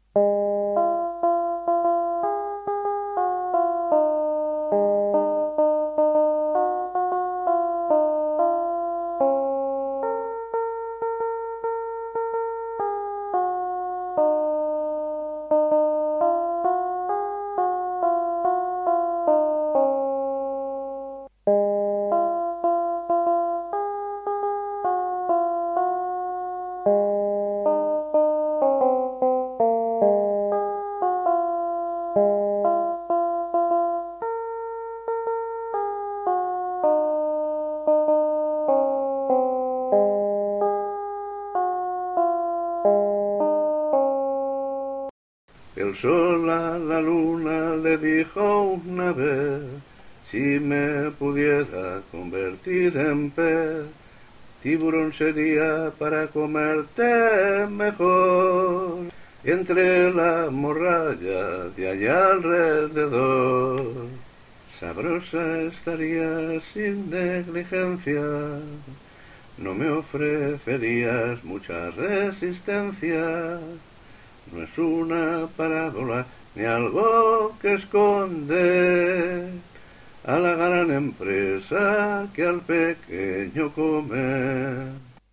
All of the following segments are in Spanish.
El sol a la luna le dijo una vez, si me pudiera convertir en pez, tiburón sería para comerte mejor, entre la morralla de allá alrededor. Sabrosa estaría sin negligencia, no me ofrecerías mucha resistencia. No es una parábola ni algo que esconde a la gran empresa que al pequeño come.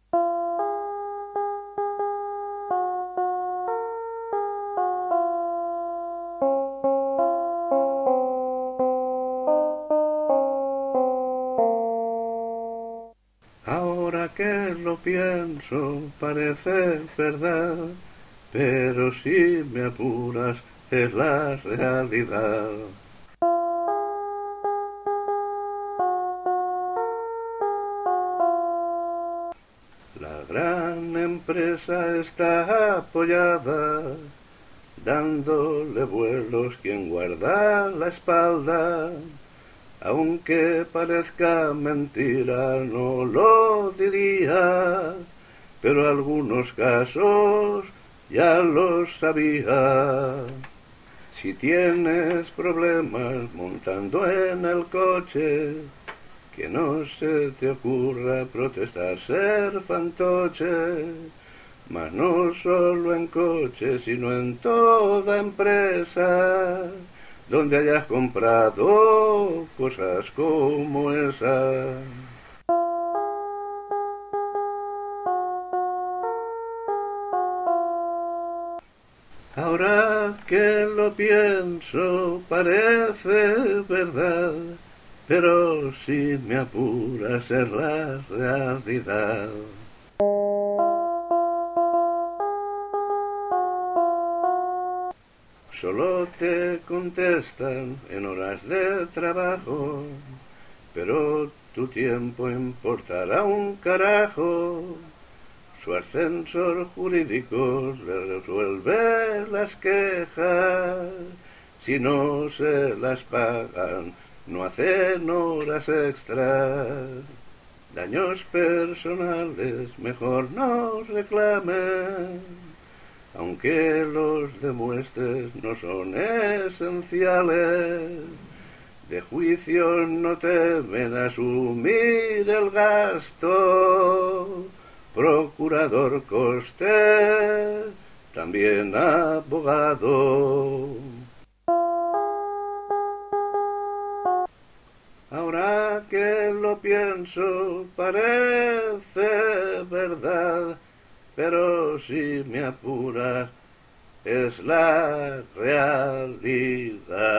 Ahora que lo pienso, parece verdad, pero si me apuras es la realidad. La gran empresa está apoyada, dándole vuelos quien guarda la espalda. Aunque parezca mentira, no lo diría, pero algunos casos ya los sabía. Si tienes problemas montando en el coche, que no se te ocurra protestar ser fantoche, mas no solo en coche, sino en toda empresa donde hayas comprado cosas como esa. Ahora que lo pienso parece verdad, pero si me apuras es la realidad. Solo te contestan en horas de trabajo, pero tu tiempo importará un carajo. Su ascensor jurídico le resuelve las quejas. Si no se las pagan, no hacen horas extras. Daños personales mejor no reclamen. Aunque los demuestres no son esenciales, de juicio no temen asumir el gasto. Procurador coste, también abogado. Ahora que lo pienso parece verdad, pero si me apuras es la realidad.